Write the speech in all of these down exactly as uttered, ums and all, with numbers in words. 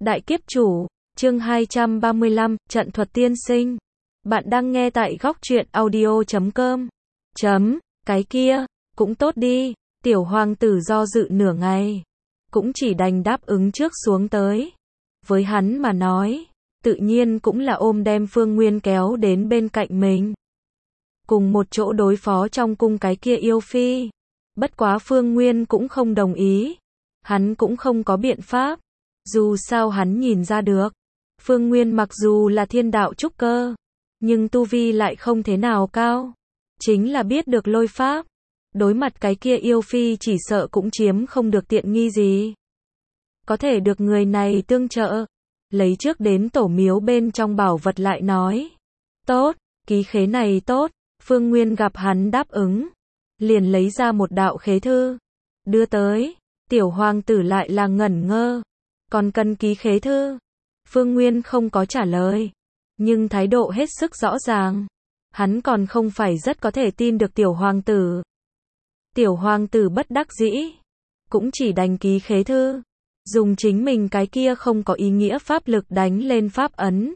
Đại kiếp chủ, chương hai trăm ba mươi lăm, trận thuật tiên sinh. Bạn đang nghe tại góc truyện audio chấm com. Chấm, cái kia, cũng tốt đi, tiểu hoàng tử do dự nửa ngày. Cũng chỉ đành đáp ứng trước xuống tới. Với hắn mà nói, tự nhiên cũng là ôm đem Phương Nguyên kéo đến bên cạnh mình. Cùng một chỗ đối phó trong cung cái kia yêu phi. Bất quá Phương Nguyên cũng không đồng ý. Hắn cũng không có biện pháp. Dù sao hắn nhìn ra được. Phương Nguyên mặc dù là thiên đạo trúc cơ. Nhưng tu vi lại không thế nào cao. Chính là biết được lôi pháp. Đối mặt cái kia yêu phi chỉ sợ cũng chiếm không được tiện nghi gì. Có thể được người này tương trợ. Lấy trước đến tổ miếu bên trong bảo vật lại nói. Tốt, ký khế này tốt. Phương Nguyên gặp hắn đáp ứng. Liền lấy ra một đạo khế thư. Đưa tới. Tiểu hoàng tử lại là ngẩn ngơ. Còn cần ký khế thư. Phương Nguyên không có trả lời. Nhưng thái độ hết sức rõ ràng. Hắn còn không phải rất có thể tin được tiểu hoàng tử. Tiểu hoàng tử bất đắc dĩ. Cũng chỉ đành ký khế thư. Dùng chính mình cái kia không có ý nghĩa pháp lực đánh lên pháp ấn.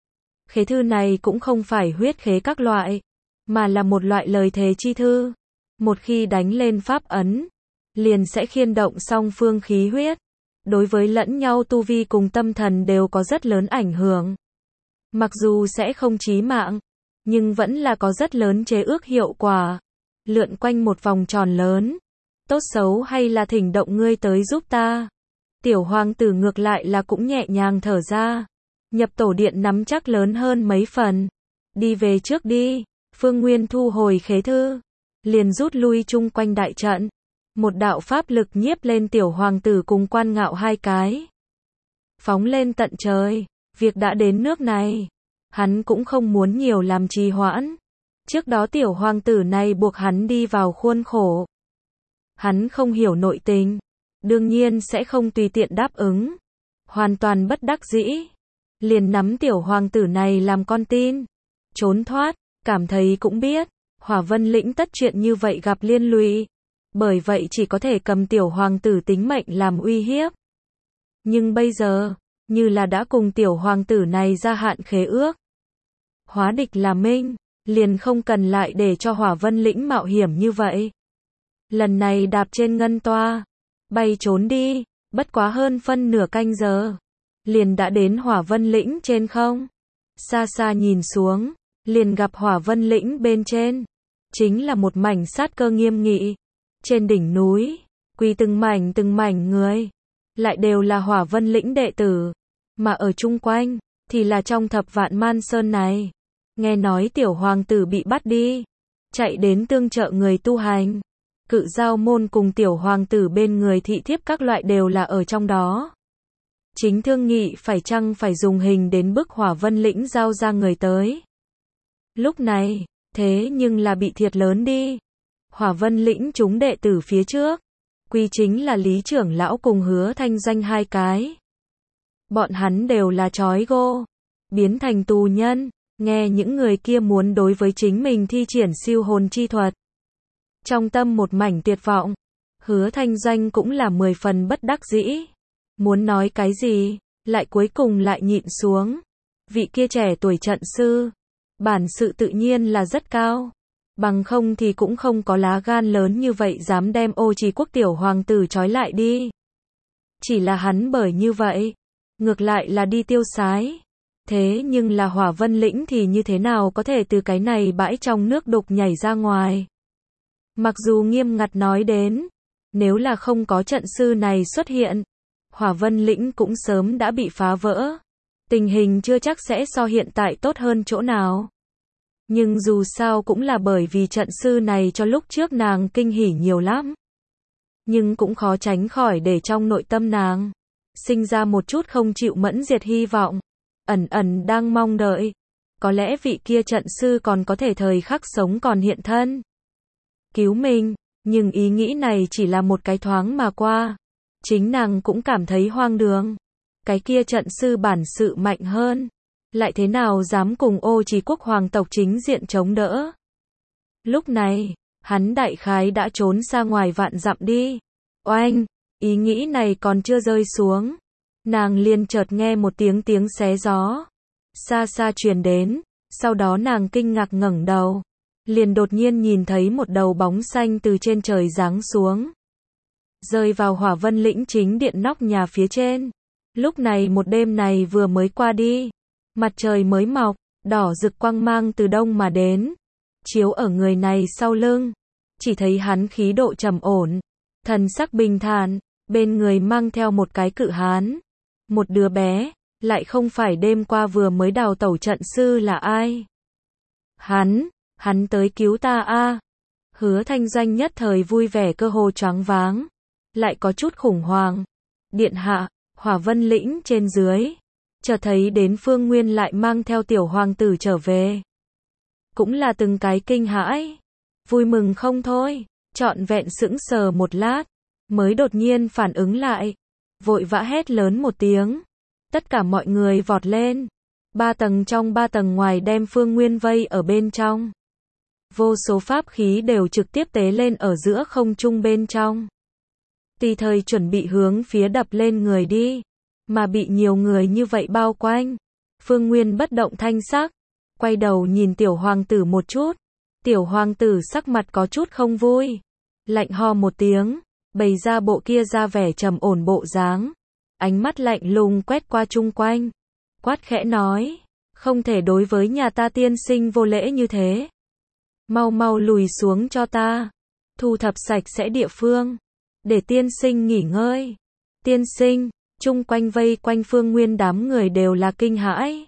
Khế thư này cũng không phải huyết khế các loại. Mà là một loại lời thề chi thư. Một khi đánh lên pháp ấn. Liền sẽ khiên động song phương khí huyết. Đối với lẫn nhau tu vi cùng tâm thần đều có rất lớn ảnh hưởng. Mặc dù sẽ không chí mạng. Nhưng vẫn là có rất lớn chế ước hiệu quả. Lượn quanh một vòng tròn lớn. Tốt xấu hay là thỉnh động ngươi tới giúp ta. Tiểu hoàng tử ngược lại là cũng nhẹ nhàng thở ra. Nhập tổ điện nắm chắc lớn hơn mấy phần. Đi về trước đi. Phương Nguyên thu hồi khế thư. Liền rút lui chung quanh đại trận. Một đạo pháp lực nhiếp lên tiểu hoàng tử cùng Quan Ngạo hai cái. Phóng lên tận trời. Việc đã đến nước này. Hắn cũng không muốn nhiều làm trì hoãn. Trước đó tiểu hoàng tử này buộc hắn đi vào khuôn khổ. Hắn không hiểu nội tình. Đương nhiên sẽ không tùy tiện đáp ứng. Hoàn toàn bất đắc dĩ. Liền nắm tiểu hoàng tử này làm con tin. Trốn thoát. Cảm thấy cũng biết. Hỏa Vân Lĩnh tất chuyện như vậy gặp liên lụy. Bởi vậy chỉ có thể cầm tiểu hoàng tử tính mệnh làm uy hiếp. Nhưng bây giờ, như là đã cùng tiểu hoàng tử này gia hạn khế ước. Hóa địch là minh, liền không cần lại để cho Hỏa Vân Lĩnh mạo hiểm như vậy. Lần này đạp trên ngân toa, bay trốn đi, bất quá hơn phân nửa canh giờ. Liền đã đến Hỏa Vân Lĩnh trên không. Xa xa nhìn xuống, liền gặp Hỏa Vân Lĩnh bên trên. Chính là một mảnh sát cơ nghiêm nghị. Trên đỉnh núi, quỳ từng mảnh từng mảnh người, lại đều là Hỏa Vân Lĩnh đệ tử, mà ở chung quanh, thì là trong thập vạn man sơn này. Nghe nói tiểu hoàng tử bị bắt đi, chạy đến tương trợ người tu hành. Cự giao môn cùng tiểu hoàng tử bên người thị thiếp các loại đều là ở trong đó. Chính thương nghị phải chăng phải dùng hình đến bức Hỏa Vân Lĩnh giao ra người tới. Lúc này, thế nhưng là bị thiệt lớn đi. Hỏa Vân Lĩnh chúng đệ tử phía trước. Quy chính là Lý trưởng lão cùng Hứa Thanh Danh hai cái. Bọn hắn đều là trói gô. Biến thành tù nhân. Nghe những người kia muốn đối với chính mình thi triển siêu hồn chi thuật. Trong tâm một mảnh tuyệt vọng. Hứa Thanh Danh cũng là mười phần bất đắc dĩ. Muốn nói cái gì, lại cuối cùng lại nhịn xuống. Vị kia trẻ tuổi trận sư. Bản sự tự nhiên là rất cao. Bằng không thì cũng không có lá gan lớn như vậy dám đem Ô Trì Quốc tiểu hoàng tử trói lại đi. Chỉ là hắn bởi như vậy, ngược lại là đi tiêu sái. Thế nhưng là Hỏa Vân Lĩnh thì như thế nào có thể từ cái này bãi trong nước đục nhảy ra ngoài. Mặc dù nghiêm ngặt nói đến, nếu là không có trận sư này xuất hiện, Hỏa Vân Lĩnh cũng sớm đã bị phá vỡ. Tình hình chưa chắc sẽ so hiện tại tốt hơn chỗ nào. Nhưng dù sao cũng là bởi vì trận sư này cho lúc trước nàng kinh hỉ nhiều lắm. Nhưng cũng khó tránh khỏi để trong nội tâm nàng sinh ra một chút không chịu mẫn diệt hy vọng. Ẩn ẩn đang mong đợi. Có lẽ vị kia trận sư còn có thể thời khắc sống còn hiện thân. Cứu mình. Nhưng ý nghĩ này chỉ là một cái thoáng mà qua. Chính nàng cũng cảm thấy hoang đường. Cái kia trận sư bản sự mạnh hơn. Lại thế nào dám cùng Ô Trì Quốc hoàng tộc chính diện chống đỡ. Lúc này, hắn đại khái đã trốn ra ngoài vạn dặm đi. Oanh, ý nghĩ này còn chưa rơi xuống. nàng liền chợt nghe một tiếng tiếng xé gió. Xa xa truyền đến, sau đó nàng kinh ngạc ngẩng đầu. Liền đột nhiên nhìn thấy một đầu bóng xanh từ trên trời giáng xuống. Rơi vào Hỏa Vân Lĩnh chính điện nóc nhà phía trên. Lúc này một đêm này vừa mới qua đi. Mặt trời mới mọc, đỏ rực quang mang từ đông mà đến. Chiếu ở người này sau lưng. Chỉ thấy hắn khí độ trầm ổn. Thần sắc bình thản, bên người mang theo một cái cự hán. Một đứa bé, lại không phải đêm qua vừa mới đào tẩu trận sư là ai. Hắn, hắn tới cứu ta a. Hứa Thanh Doanh nhất thời vui vẻ cơ hồ choáng váng. Lại có chút khủng hoảng. Điện hạ, Hỏa Vân Lĩnh trên dưới. Chợt thấy đến Phương Nguyên lại mang theo tiểu hoàng tử trở về. Cũng là từng cái kinh hãi. Vui mừng không thôi. Trọn vẹn sững sờ một lát. Mới đột nhiên phản ứng lại. Vội vã hét lớn một tiếng. Tất cả mọi người vọt lên. Ba tầng trong ba tầng ngoài đem Phương Nguyên vây ở bên trong. Vô số pháp khí đều trực tiếp tế lên ở giữa không trung bên trong. Tùy thời chuẩn bị hướng phía đập lên người đi. Mà bị nhiều người như vậy bao quanh. Phương Nguyên bất động thanh sắc. Quay đầu nhìn tiểu hoàng tử một chút. Tiểu hoàng tử sắc mặt có chút không vui. Lạnh ho một tiếng. Bày ra bộ kia ra vẻ trầm ổn bộ dáng. Ánh mắt lạnh lùng quét qua chung quanh. Quát khẽ nói. Không thể đối với nhà ta tiên sinh vô lễ như thế. Mau mau lùi xuống cho ta. Thu thập sạch sẽ địa phương. Để tiên sinh nghỉ ngơi. Tiên sinh, chung quanh vây quanh Phương Nguyên đám người đều là kinh hãi.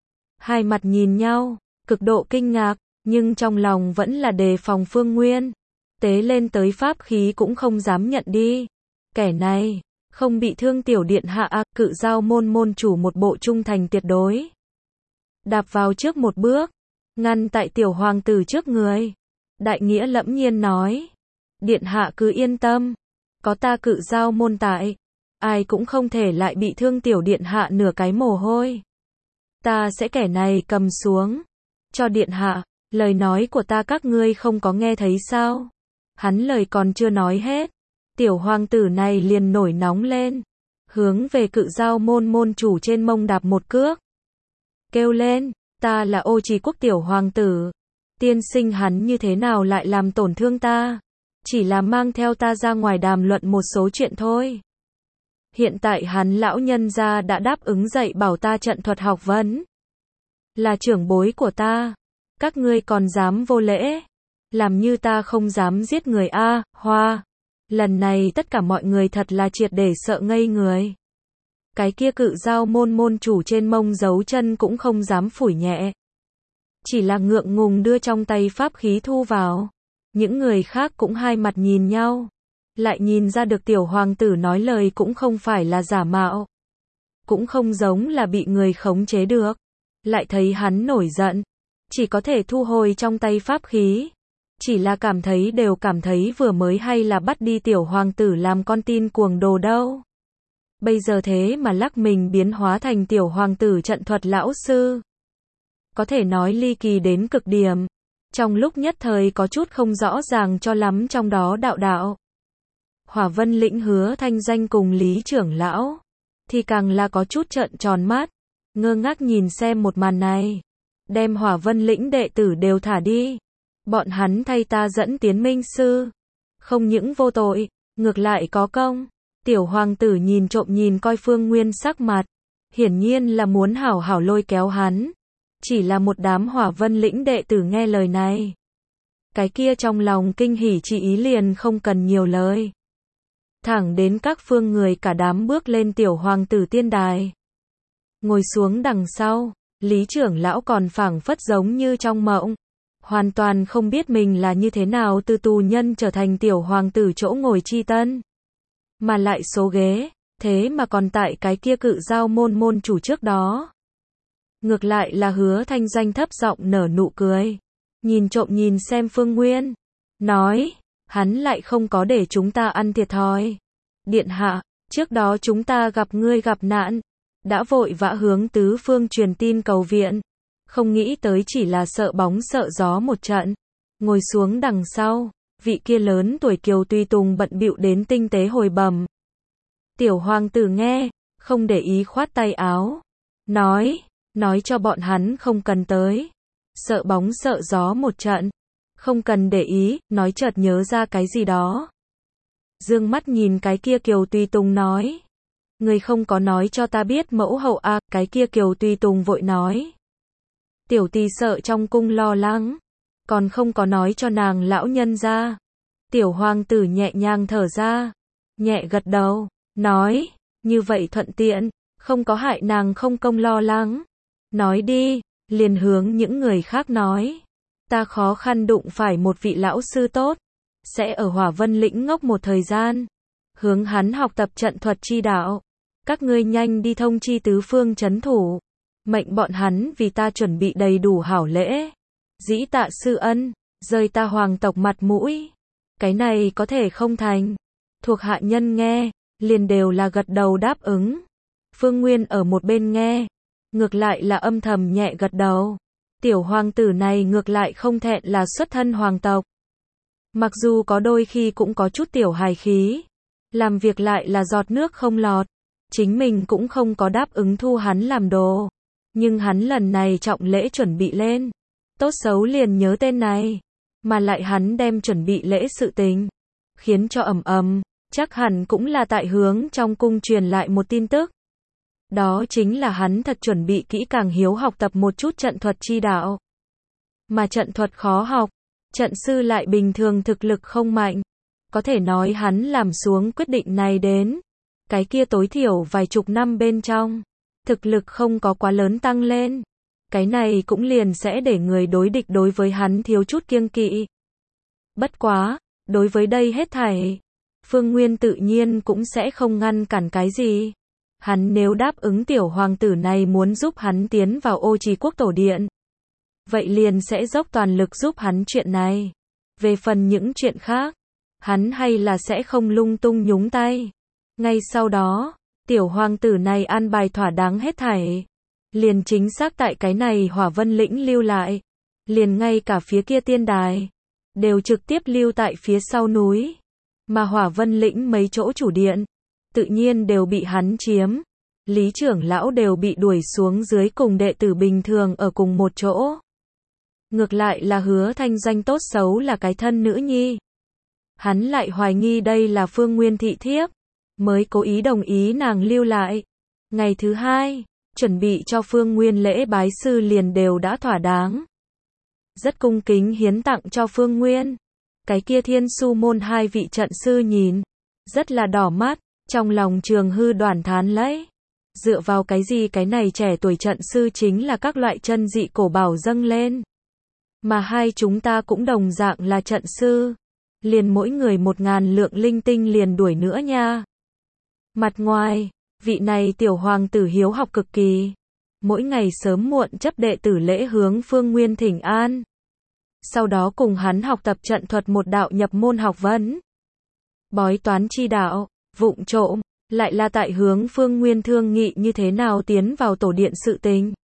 Hai mặt nhìn nhau, cực độ kinh ngạc, nhưng trong lòng vẫn là đề phòng Phương Nguyên. Tế lên tới pháp khí cũng không dám nhận đi. Kẻ này, không bị thương tiểu điện hạ à, Cự Giao môn môn chủ một bộ trung thành tuyệt đối. Đạp vào trước một bước, ngăn tại tiểu hoàng tử trước người. Đại nghĩa lẫm nhiên nói. Điện hạ cứ yên tâm. Có ta Cự Giao môn tại. Ai cũng không thể lại bị thương tiểu điện hạ nửa cái mồ hôi. Ta sẽ kẻ này cầm xuống. Cho điện hạ, lời nói của ta các ngươi không có nghe thấy sao? Hắn lời còn chưa nói hết. Tiểu hoàng tử này liền nổi nóng lên. Hướng về Cự Giao môn môn chủ trên mông đạp một cước. Kêu lên, ta là Ô Trì Quốc tiểu hoàng tử. Tiên sinh hắn như thế nào lại làm tổn thương ta? Chỉ là mang theo ta ra ngoài đàm luận một số chuyện thôi. Hiện tại hắn lão nhân gia đã đáp ứng dạy bảo ta trận thuật học vấn. Là trưởng bối của ta. Các ngươi còn dám vô lễ. Làm như ta không dám giết người a, Hoa. Lần này tất cả mọi người thật là triệt để sợ ngây người. Cái kia Cự Giao môn môn chủ trên mông giấu chân cũng không dám phủi nhẹ. Chỉ là ngượng ngùng đưa trong tay pháp khí thu vào. Những người khác cũng hai mặt nhìn nhau. Lại nhìn ra được tiểu hoàng tử nói lời cũng không phải là giả mạo. Cũng không giống là bị người khống chế được. Lại thấy hắn nổi giận. Chỉ có thể thu hồi trong tay pháp khí. Chỉ là cảm thấy đều cảm thấy vừa mới hay là bắt đi tiểu hoàng tử làm con tin cuồng đồ đâu. Bây giờ thế mà lắc mình biến hóa thành tiểu hoàng tử trận thuật lão sư. Có thể nói ly kỳ đến cực điểm. Trong lúc nhất thời có chút không rõ ràng cho lắm trong đó đạo đạo. Hỏa Vân Lĩnh Hứa Thanh Danh cùng Lý trưởng lão. Thì càng là có chút trợn tròn mắt. Ngơ ngác nhìn xem một màn này. Đem Hỏa Vân Lĩnh đệ tử đều thả đi. Bọn hắn thay ta dẫn tiến minh sư. Không những vô tội, ngược lại có công. Tiểu hoàng tử nhìn trộm nhìn coi Phương Nguyên sắc mặt. Hiển nhiên là muốn hảo hảo lôi kéo hắn. Chỉ là một đám Hỏa Vân Lĩnh đệ tử nghe lời này. Cái kia trong lòng kinh hỉ chỉ ý liền không cần nhiều lời. Thẳng đến các phương người cả đám bước lên tiểu hoàng tử tiên đài. Ngồi xuống đằng sau, Lý trưởng lão còn phảng phất giống như trong mộng. Hoàn toàn không biết mình là như thế nào từ tù nhân trở thành tiểu hoàng tử chỗ ngồi chi tân. Mà lại số ghế, thế mà còn tại cái kia Cự Giao môn môn chủ trước đó. Ngược lại là Hứa Thanh Danh thấp giọng nở nụ cười. Nhìn trộm nhìn xem Phương Nguyên. Nói, hắn lại không có để chúng ta ăn thiệt thòi. Điện hạ, trước đó chúng ta gặp ngươi gặp nạn. Đã vội vã hướng tứ phương truyền tin cầu viện. Không nghĩ tới chỉ là sợ bóng sợ gió một trận. Ngồi xuống đằng sau, vị kia lớn tuổi kiều tùy tùng bận bịu đến tinh tế hồi bẩm. Tiểu hoàng tử nghe, không để ý khoát tay áo. Nói, nói cho bọn hắn không cần tới. Sợ bóng sợ gió một trận. Không cần để ý, nói chợt nhớ ra cái gì đó. Dương mắt nhìn cái kia Kiều Tùy Tùng nói. Người không có nói cho ta biết mẫu hậu à, cái kia Kiều Tùy Tùng vội nói. Tiểu tỳ sợ trong cung lo lắng. Còn không có nói cho nàng lão nhân ra. Tiểu hoàng tử nhẹ nhàng thở ra. Nhẹ gật đầu, nói, như vậy thuận tiện, không có hại nàng không công lo lắng. Nói đi, liền hướng những người khác nói. Ta khó khăn đụng phải một vị lão sư tốt. Sẽ ở Hỏa Vân Lĩnh ngốc một thời gian. Hướng hắn học tập trận thuật chi đạo. Các ngươi nhanh đi thông chi tứ phương chấn thủ. Mệnh bọn hắn vì ta chuẩn bị đầy đủ hảo lễ. Dĩ tạ sư ân, rơi ta hoàng tộc mặt mũi. Cái này có thể không thành. Thuộc hạ nhân nghe, liền đều là gật đầu đáp ứng. Phương Nguyên ở một bên nghe. Ngược lại là âm thầm nhẹ gật đầu. Tiểu hoàng tử này ngược lại không thẹn là xuất thân hoàng tộc. Mặc dù có đôi khi cũng có chút tiểu hài khí. Làm việc lại là giọt nước không lọt. Chính mình cũng không có đáp ứng thu hắn làm đồ. Nhưng hắn lần này trọng lễ chuẩn bị lên. Tốt xấu liền nhớ tên này. Mà lại hắn đem chuẩn bị lễ sự tình. Khiến cho ầm ầm, chắc hẳn cũng là tại hướng trong cung truyền lại một tin tức. Đó chính là hắn thật chuẩn bị kỹ càng hiếu học tập một chút trận thuật chi đạo. Mà trận thuật khó học. Trận sư lại bình thường thực lực không mạnh. Có thể nói hắn làm xuống quyết định này đến. Cái kia tối thiểu vài chục năm bên trong. Thực lực không có quá lớn tăng lên. Cái này cũng liền sẽ để người đối địch đối với hắn thiếu chút kiêng kỵ. Bất quá, đối với đây hết thảy, Phương Nguyên tự nhiên cũng sẽ không ngăn cản cái gì. Hắn nếu đáp ứng tiểu hoàng tử này muốn giúp hắn tiến vào Ô Trì Quốc tổ điện. Vậy liền sẽ dốc toàn lực giúp hắn chuyện này. Về phần những chuyện khác, hắn hay là sẽ không lung tung nhúng tay. Ngay sau đó, tiểu hoàng tử này an bài thỏa đáng hết thảy. Liền chính xác tại cái này Hỏa Vân Lĩnh lưu lại. Liền ngay cả phía kia tiên đài. Đều trực tiếp lưu tại phía sau núi. Mà Hỏa Vân Lĩnh mấy chỗ chủ điện. Tự nhiên đều bị hắn chiếm. Lý trưởng lão đều bị đuổi xuống dưới cùng đệ tử bình thường ở cùng một chỗ. Ngược lại là Hứa thanh danh tốt xấu là cái thân nữ nhi. Hắn lại hoài nghi đây là Phương Nguyên thị thiếp. Mới cố ý đồng ý nàng lưu lại. Ngày thứ hai, chuẩn bị cho Phương Nguyên lễ bái sư liền đều đã thỏa đáng. Rất cung kính hiến tặng cho Phương Nguyên. Cái kia Thiên Su môn hai vị trận sư nhìn. Rất là đỏ mắt, trong lòng Trường Hư đoản thán lấy. Dựa vào cái gì cái này trẻ tuổi trận sư chính là các loại chân dị cổ bảo dâng lên. Mà hai chúng ta cũng đồng dạng là trận sư. Liền mỗi người một ngàn lượng linh tinh liền đuổi nữa nha. Mặt ngoài, vị này tiểu hoàng tử hiếu học cực kỳ. Mỗi ngày sớm muộn chấp đệ tử lễ hướng Phương Nguyên thỉnh an. Sau đó cùng hắn học tập trận thuật một đạo nhập môn học vấn. Bói toán chi đạo, vụng trộm, lại là tại hướng Phương Nguyên thương nghị như thế nào tiến vào tổ điện sự tình.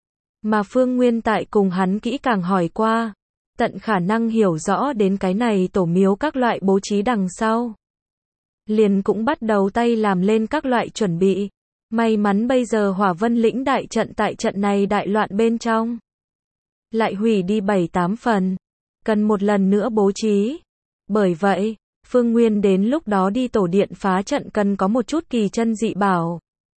Mà Phương Nguyên tại cùng hắn kỹ càng hỏi qua. Tận khả năng hiểu rõ đến cái này tổ miếu các loại bố trí đằng sau. Liền cũng bắt đầu tay làm lên các loại chuẩn bị. May mắn bây giờ Hỏa Vân Lĩnh đại trận tại trận này đại loạn bên trong. Lại hủy đi bảy tám phần. Cần một lần nữa bố trí. Bởi vậy, Phương Nguyên đến lúc đó đi tổ điện phá trận cần có một chút kỳ chân dị bảo.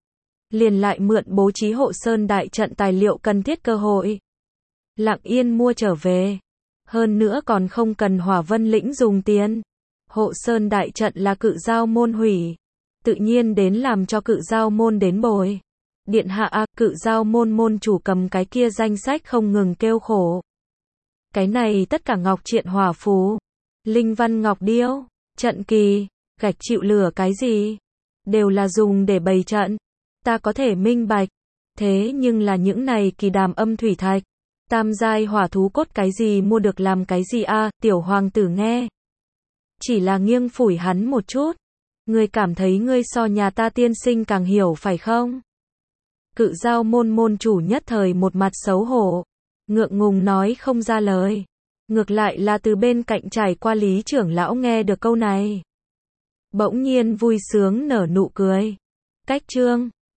Liền lại mượn bố trí hộ sơn đại trận tài liệu cần thiết cơ hội. Lặng yên mua trở về. Hơn nữa còn không cần Hỏa Vân Lĩnh dùng tiền. Hộ sơn đại trận là Cự Giao môn hủy. Tự nhiên đến làm cho Cự Giao môn đến bồi. Điện hạ a, Cự Giao môn môn chủ cầm cái kia danh sách không ngừng kêu khổ. Cái này tất cả ngọc triện hỏa phú, linh văn ngọc điêu, trận kỳ, gạch chịu lửa cái gì, đều là dùng để bày trận. Ta có thể minh bạch. Thế nhưng là những này kỳ đàm âm thủy thạch, tam giai hỏa thú cốt cái gì mua được làm cái gì a, tiểu hoàng tử nghe. Chỉ là nghiêng phủi hắn một chút. Ngươi cảm thấy ngươi so nhà ta tiên sinh càng hiểu phải không? Cự Giao môn môn chủ nhất thời một mặt xấu hổ. Ngượng ngùng nói không ra lời. Ngược lại là từ bên cạnh trải qua Lý trưởng lão nghe được câu này. Bỗng nhiên vui sướng nở nụ cười. Cách chương